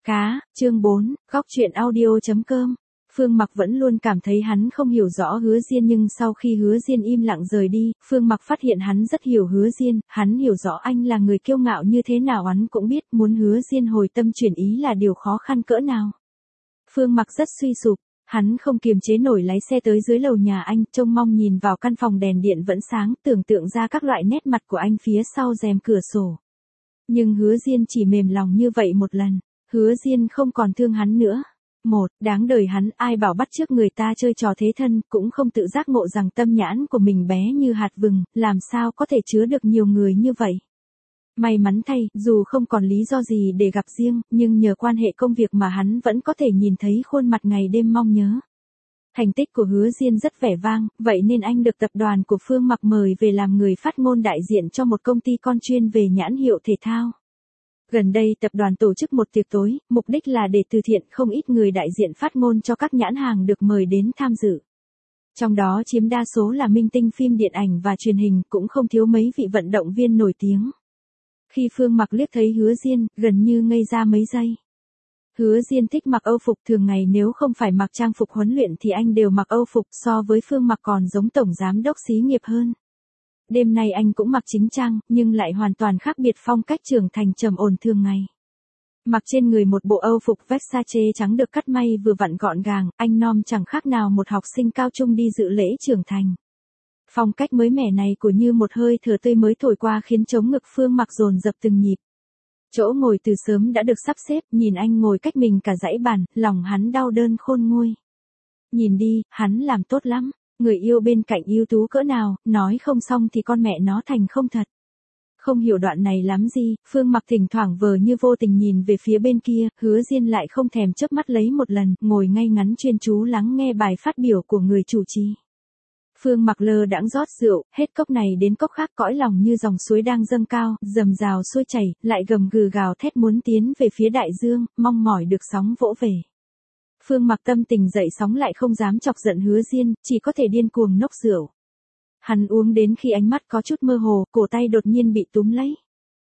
Cá, chương 4, góc truyện audio.com. Phương Mặc vẫn luôn cảm thấy hắn không hiểu rõ Hứa Diên, nhưng sau khi Hứa Diên im lặng rời đi, Phương Mặc phát hiện hắn rất hiểu Hứa Diên, hắn hiểu rõ anh là người kiêu ngạo như thế nào, hắn cũng biết muốn Hứa Diên hồi tâm chuyển ý là điều khó khăn cỡ nào. Phương Mặc rất suy sụp, hắn không kiềm chế nổi lái xe tới dưới lầu nhà anh, trông mong nhìn vào căn phòng đèn điện vẫn sáng, tưởng tượng ra các loại nét mặt của anh phía sau rèm cửa sổ. Nhưng Hứa Diên chỉ mềm lòng như vậy một lần. Hứa Diên không còn thương hắn nữa. Đáng đời hắn, ai bảo bắt chước người ta chơi trò thế thân, cũng không tự giác ngộ rằng tâm nhãn của mình bé như hạt vừng, làm sao có thể chứa được nhiều người như vậy. May mắn thay, dù không còn lý do gì để gặp riêng, nhưng nhờ quan hệ công việc mà hắn vẫn có thể nhìn thấy khuôn mặt ngày đêm mong nhớ. Thành tích của Hứa Diên rất vẻ vang, vậy nên anh được tập đoàn của Phương Mặc mời về làm người phát ngôn đại diện cho một công ty con chuyên về nhãn hiệu thể thao. Gần đây tập đoàn tổ chức một tiệc tối, mục đích là để từ thiện, không ít người đại diện phát ngôn cho các nhãn hàng được mời đến tham dự. Trong đó chiếm đa số là minh tinh phim điện ảnh và truyền hình, cũng không thiếu mấy vị vận động viên nổi tiếng. Khi Phương Mặc liếc thấy Hứa Diên, gần như ngây ra mấy giây. Hứa Diên thích mặc Âu phục, thường ngày nếu không phải mặc trang phục huấn luyện thì anh đều mặc Âu phục, so với Phương Mặc còn giống tổng giám đốc xí nghiệp hơn. Đêm nay anh cũng mặc chính trang, nhưng lại hoàn toàn khác biệt phong cách trưởng thành trầm ổn thường ngày. Mặc trên người một bộ Âu phục Versace trắng được cắt may vừa vặn gọn gàng, anh nom chẳng khác nào một học sinh cao trung đi dự lễ trưởng thành. Phong cách mới mẻ này của như một hơi thở tươi mới thổi qua khiến trống ngực Phương Mặc dồn dập từng nhịp. Chỗ ngồi từ sớm đã được sắp xếp, nhìn anh ngồi cách mình cả dãy bàn, lòng hắn đau đớn khôn nguôi. Nhìn đi, hắn làm tốt lắm. Người yêu bên cạnh ưu tú cỡ nào, nói không xong thì con mẹ nó thành không thật. Không hiểu đoạn này lắm gì, Phương Mặc thỉnh thoảng vờ như vô tình nhìn về phía bên kia, Hứa Diên lại không thèm chớp mắt lấy một lần, ngồi ngay ngắn chuyên chú lắng nghe bài phát biểu của người chủ trì. Phương Mặc lơ đãng rót rượu, hết cốc này đến cốc khác, cõi lòng như dòng suối đang dâng cao, rầm rào xuôi chảy, lại gầm gừ gào thét muốn tiến về phía đại dương, mong mỏi được sóng vỗ về. Phương Mặc tâm tình dậy sóng lại không dám chọc giận Hứa Diên, chỉ có thể điên cuồng nốc rượu. Hắn uống đến khi ánh mắt có chút mơ hồ, cổ tay đột nhiên bị túm lấy.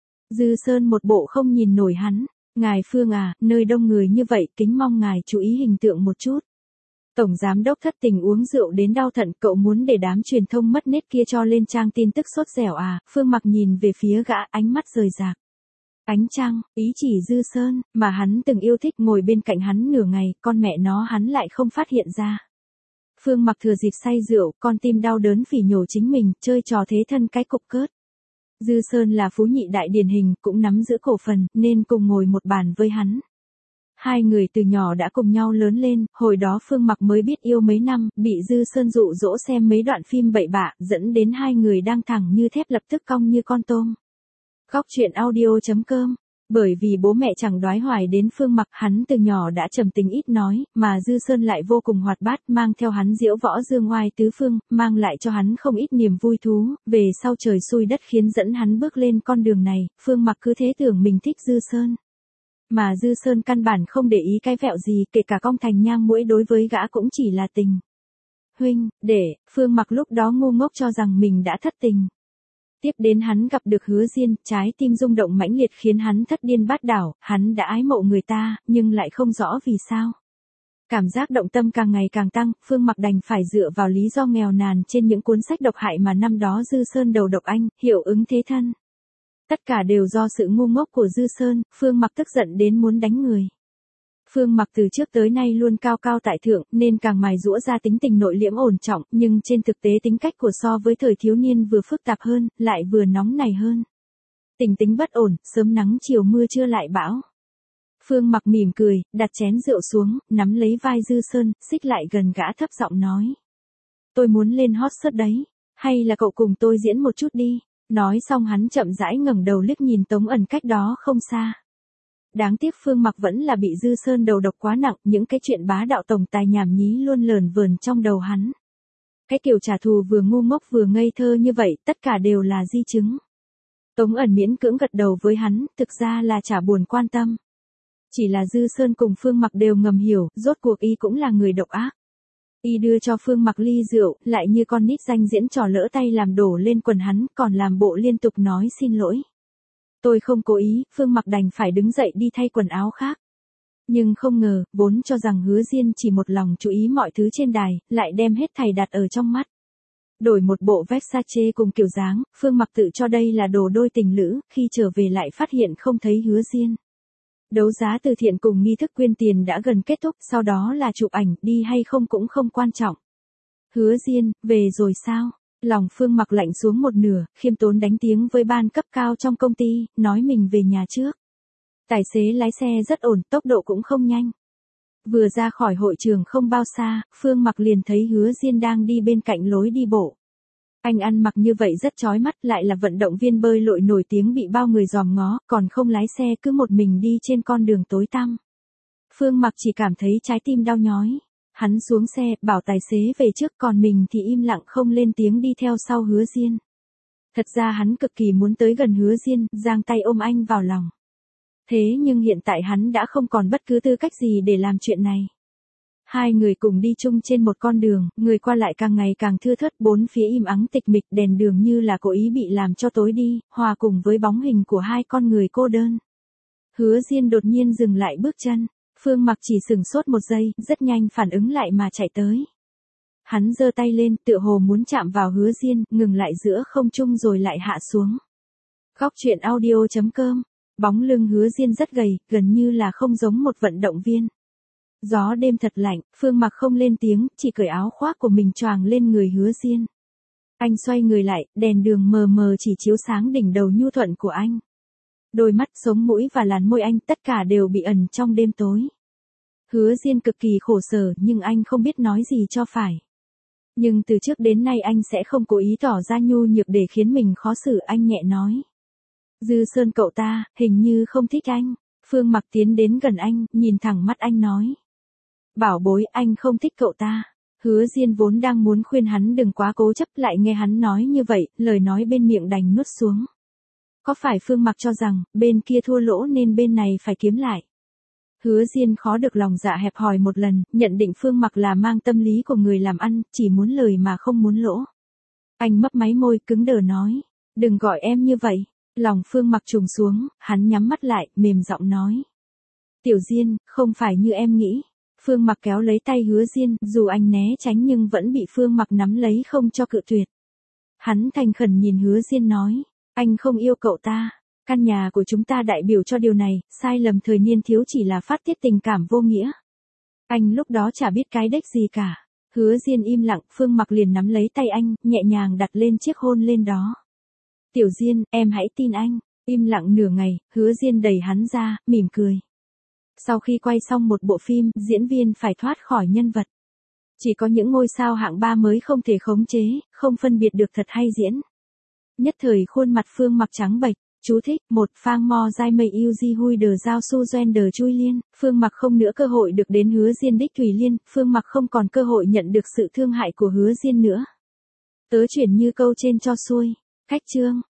Dư Sơn một bộ không nhìn nổi hắn. Ngài Phương à, nơi đông người như vậy, kính mong ngài chú ý hình tượng một chút. Tổng giám đốc thất tình uống rượu đến đau thận, cậu muốn để đám truyền thông mất nết kia cho lên trang tin tức sốt dẻo à? Phương Mặc nhìn về phía gã, ánh mắt rời rạc. Ánh trăng, ý chỉ Dư Sơn, mà hắn từng yêu thích, ngồi bên cạnh hắn nửa ngày, con mẹ nó hắn lại không phát hiện ra. Phương Mặc thừa dịp say rượu, con tim đau đớn phỉ nhổ chính mình, chơi trò thế thân cái cục cớt. Dư Sơn là phú nhị đại điển hình, cũng nắm giữ cổ phần, nên cùng ngồi một bàn với hắn. Hai người từ nhỏ đã cùng nhau lớn lên, hồi đó Phương Mặc mới biết yêu mấy năm, bị Dư Sơn dụ dỗ xem mấy đoạn phim bậy bạ, dẫn đến hai người đang thẳng như thép lập tức cong như con tôm. Góc truyện audio.com. Bởi vì bố mẹ chẳng đoái hoài đến Phương Mặc, hắn từ nhỏ đã trầm tính ít nói, mà Dư Sơn lại vô cùng hoạt bát, mang theo hắn diễu võ dương oai tứ phương, mang lại cho hắn không ít niềm vui thú, về sau trời xui đất khiến dẫn hắn bước lên con đường này, Phương Mặc cứ thế tưởng mình thích Dư Sơn. Mà Dư Sơn căn bản không để ý cái vẹo gì, kể cả cong thành nhang mũi đối với gã cũng chỉ là tình. Huynh, Phương Mặc lúc đó ngu ngốc cho rằng mình đã thất tình. Tiếp đến hắn gặp được Hứa Diên, trái tim rung động mãnh liệt khiến hắn thất điên bát đảo, hắn đã ái mộ người ta, nhưng lại không rõ vì sao. Cảm giác động tâm càng ngày càng tăng, Phương Mặc đành phải dựa vào lý do nghèo nàn trên những cuốn sách độc hại mà năm đó Dư Sơn đầu độc anh, hiệu ứng thế thân. Tất cả đều do sự ngu ngốc của Dư Sơn, Phương Mặc tức giận đến muốn đánh người. Phương Mặc từ trước tới nay luôn cao cao tại thượng, nên càng mài giũa ra tính tình nội liễm ổn trọng, nhưng trên thực tế tính cách của so với thời thiếu niên vừa phức tạp hơn, lại vừa nóng nảy hơn. Tình tính bất ổn, sớm nắng chiều mưa trưa lại bão. Phương Mặc mỉm cười, đặt chén rượu xuống, nắm lấy vai Dư Sơn, xích lại gần gã thấp giọng nói. Tôi muốn lên hot search đấy, hay là cậu cùng tôi diễn một chút đi. Nói xong hắn chậm rãi ngẩng đầu liếc nhìn Tống Ẩn cách đó không xa. Đáng tiếc Phương Mặc vẫn là bị Dư Sơn đầu độc quá nặng, những cái chuyện bá đạo tổng tài nhảm nhí luôn lờn vờn trong đầu hắn. Cái kiểu trả thù vừa ngu ngốc vừa ngây thơ như vậy, tất cả đều là di chứng. Tống Ẩn miễn cưỡng gật đầu với hắn, thực ra là chả buồn quan tâm. Chỉ là Dư Sơn cùng Phương Mặc đều ngầm hiểu, rốt cuộc y cũng là người độc ác. Y đưa cho Phương Mặc ly rượu, lại như con nít danh diễn trò lỡ tay làm đổ lên quần hắn, còn làm bộ liên tục nói xin lỗi. Tôi không cố ý, Phương Mặc đành phải đứng dậy đi thay quần áo khác. Nhưng không ngờ, vốn cho rằng Hứa Diên chỉ một lòng chú ý mọi thứ trên đài, lại đem hết thảy đặt ở trong mắt. Đổi một bộ Versace cùng kiểu dáng, Phương Mặc tự cho đây là đồ đôi tình lữ, khi trở về lại phát hiện không thấy Hứa Diên. Đấu giá từ thiện cùng nghi thức quyên tiền đã gần kết thúc, sau đó là chụp ảnh, đi hay không cũng không quan trọng. Hứa Diên, về rồi sao? Lòng Phương Mặc lạnh xuống một nửa, khiêm tốn đánh tiếng với ban cấp cao trong công ty, nói mình về nhà trước. Tài xế lái xe rất ổn, tốc độ cũng không nhanh. Vừa ra khỏi hội trường không bao xa, Phương Mặc liền thấy Hứa Diên đang đi bên cạnh lối đi bộ. Anh ăn mặc như vậy rất chói mắt, lại là vận động viên bơi lội nổi tiếng bị bao người dòm ngó, còn không lái xe cứ một mình đi trên con đường tối tăm. Phương Mặc chỉ cảm thấy trái tim đau nhói. Hắn xuống xe, bảo tài xế về trước, còn mình thì im lặng không lên tiếng đi theo sau Hứa Diên. Thật ra hắn cực kỳ muốn tới gần Hứa Diên, giang tay ôm anh vào lòng. Thế nhưng hiện tại hắn đã không còn bất cứ tư cách gì để làm chuyện này. Hai người cùng đi chung trên một con đường, người qua lại càng ngày càng thưa thớt, bốn phía im ắng tịch mịch, đèn đường như là cố ý bị làm cho tối đi, hòa cùng với bóng hình của hai con người cô đơn. Hứa Diên đột nhiên dừng lại bước chân. Phương Mặc chỉ sừng sốt một giây, rất nhanh phản ứng lại mà chạy tới. Hắn giơ tay lên, tựa hồ muốn chạm vào Hứa Diên, ngừng lại giữa không trung rồi lại hạ xuống. Góc truyện audio.com. Bóng lưng Hứa Diên rất gầy, gần như là không giống một vận động viên. Gió đêm thật lạnh, Phương Mặc không lên tiếng, chỉ cởi áo khoác của mình choàng lên người Hứa Diên. Anh xoay người lại, đèn đường mờ mờ chỉ chiếu sáng đỉnh đầu nhu thuận của anh. Đôi mắt, sống mũi và làn môi anh tất cả đều bị ẩn trong đêm tối. Hứa Diên cực kỳ khổ sở nhưng anh không biết nói gì cho phải. Nhưng từ trước đến nay anh sẽ không cố ý tỏ ra nhu nhược để khiến mình khó xử, anh nhẹ nói. Dư Sơn cậu ta, hình như không thích anh. Phương Mặc tiến đến gần anh, nhìn thẳng mắt anh nói. Bảo bối, anh không thích cậu ta. Hứa Diên vốn đang muốn khuyên hắn đừng quá cố chấp, lại nghe hắn nói như vậy, lời nói bên miệng đành nuốt xuống. Có phải Phương Mặc cho rằng, bên kia thua lỗ nên bên này phải kiếm lại? Hứa Diên khó được lòng dạ hẹp hòi một lần, nhận định Phương Mặc là mang tâm lý của người làm ăn, chỉ muốn lời mà không muốn lỗ. Anh mấp máy môi cứng đờ nói, đừng gọi em như vậy. Lòng Phương Mặc trùng xuống, hắn nhắm mắt lại, mềm giọng nói. Tiểu Diên, không phải như em nghĩ. Phương Mặc kéo lấy tay Hứa Diên, dù anh né tránh nhưng vẫn bị Phương Mặc nắm lấy không cho cự tuyệt. Hắn thành khẩn nhìn Hứa Diên nói, anh không yêu cậu ta. Căn nhà của chúng ta đại biểu cho điều này, sai lầm thời niên thiếu chỉ là phát tiết tình cảm vô nghĩa. Anh lúc đó chả biết cái đếch gì cả. Hứa Diên im lặng, Phương Mặc liền nắm lấy tay anh, nhẹ nhàng đặt lên chiếc hôn lên đó. Tiểu Diên, em hãy tin anh. Im lặng nửa ngày, Hứa Diên đẩy hắn ra, mỉm cười. Sau khi quay xong một bộ phim, diễn viên phải thoát khỏi nhân vật. Chỉ có những ngôi sao hạng 3 mới không thể khống chế, không phân biệt được thật hay diễn. Nhất thời khuôn mặt Phương Mặc trắng bệch. Chú thích, một Phang Mo Giai Mây Yêu Di Hui Đờ Giao Su Doen Đờ Chui Liên. Phương Mặc không nữa cơ hội được đến Hứa Diên đích Thủy Liên, Phương Mặc không còn cơ hội nhận được sự thương hại của Hứa Diên nữa. Tớ chuyển như câu trên cho xuôi. Khách chương.